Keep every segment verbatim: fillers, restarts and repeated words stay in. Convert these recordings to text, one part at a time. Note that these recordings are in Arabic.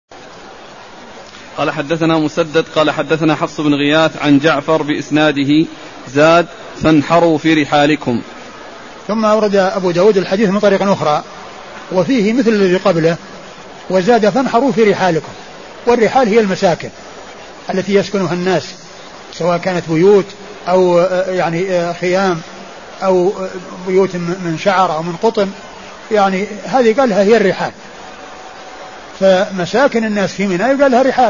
قال حدثنا مسدد قال حدثنا حفص بن غياث عن جعفر بإسناده زاد فانحروا في رحالكم. ثم أورد أبو داود الحديث من طريق أخرى وفيه مثل الذي قبله وزاد فانحروا في رحالكم. والرحال هي المساكن التي يسكنها الناس سواء كانت بيوت أو يعني خيام أو بيوت من شعر أو من قطن، يعني هذه قالها هي الرحال. فمساكن الناس في منى يقال لها رحال.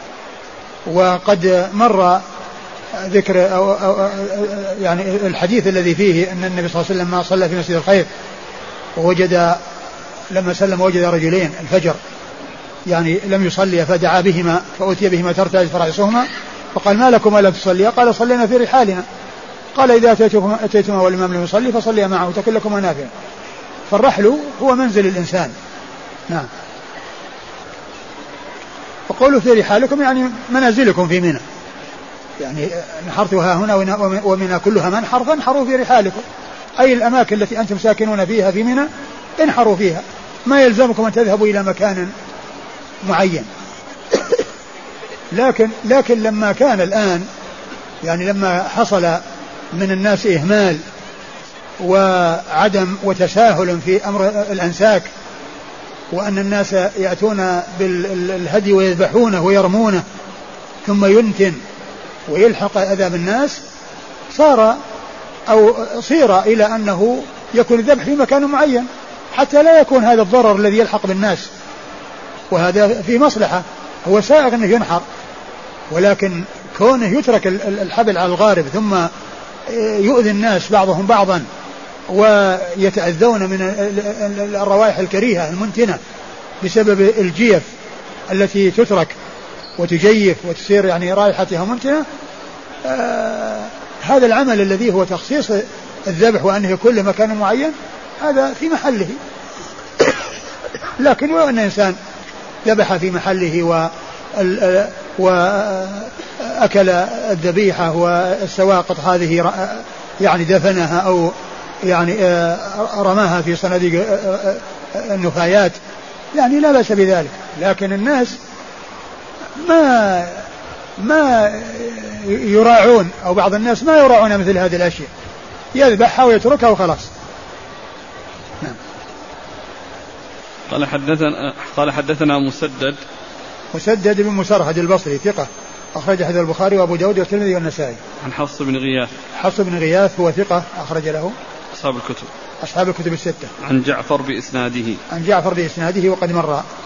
وقد مر ذكر أو أو يعني الحديث الذي فيه أن النبي صلى الله عليه وسلم ما صلى في مسجد الخير ووجد لما سلم وجد رجلين الفجر يعني لم يصلي فدعا بهما فأتي بهما ترتعد فرأسهما فقال ما لكم لم تصليا؟ قال صلينا في رحالنا. قال إذا أتيتما والإمام لم يصلي فصليا معه تكن لكما نافعا. فالرحل هو منزل الإنسان. نعم. وقولوا في رحالكم يعني منازلكم في منى، يعني نحرتها هنا ومنى كلها منحر فانحروا في رحالكم، أي الأماكن التي أنتم ساكنون فيها في منى انحروا فيها، ما يلزمكم أن تذهبوا إلى مكان معين. لكن لكن لما كان الآن يعني لما حصل من الناس إهمال وعدم وتساهل في أمر الأنساك، وأن الناس يأتون بالهدي ويذبحونه ويرمونه ثم ينتن ويلحق أذى بالناس، صار أو صير إلى أنه يكون الذبح في مكان معين حتى لا يكون هذا الضرر الذي يلحق بالناس، وهذا في مصلحة. هو سائغ أنه ينحر، ولكن كونه يترك الحبل على الغارب ثم يؤذي الناس بعضهم بعضا ويتأذون من الروائح الكريهة المنتنة بسبب الجيف التي تترك وتجيف وتصير يعني رائحتها منتنة، آه هذا العمل الذي هو تخصيص الذبح وأنه يكون لمكان معين هذا في محله. لكن لو أن إنسان ذبح في محله و وأكل الذبيحة والسواقط هذه يعني دفنها أو يعني رماها في صناديق النفايات يعني لا بأس بذلك. لكن الناس ما ما يراعون، أو بعض الناس ما يراعون مثل هذه الأشياء، يذبحها ويتركها وخلاص. نعم. قال حدثنا قال حدثنا مسدد مسدد بن مسرهد البصري ثقة أخرج حديث البخاري وأبو داود والترمذي والنسائي. عن حفص بن غياث حفص بن غياث هو ثقة أخرج له أصحاب الكتب أصحاب الكتب الستة. عن جعفر بإسناده عن جعفر بإسناده وقد مر.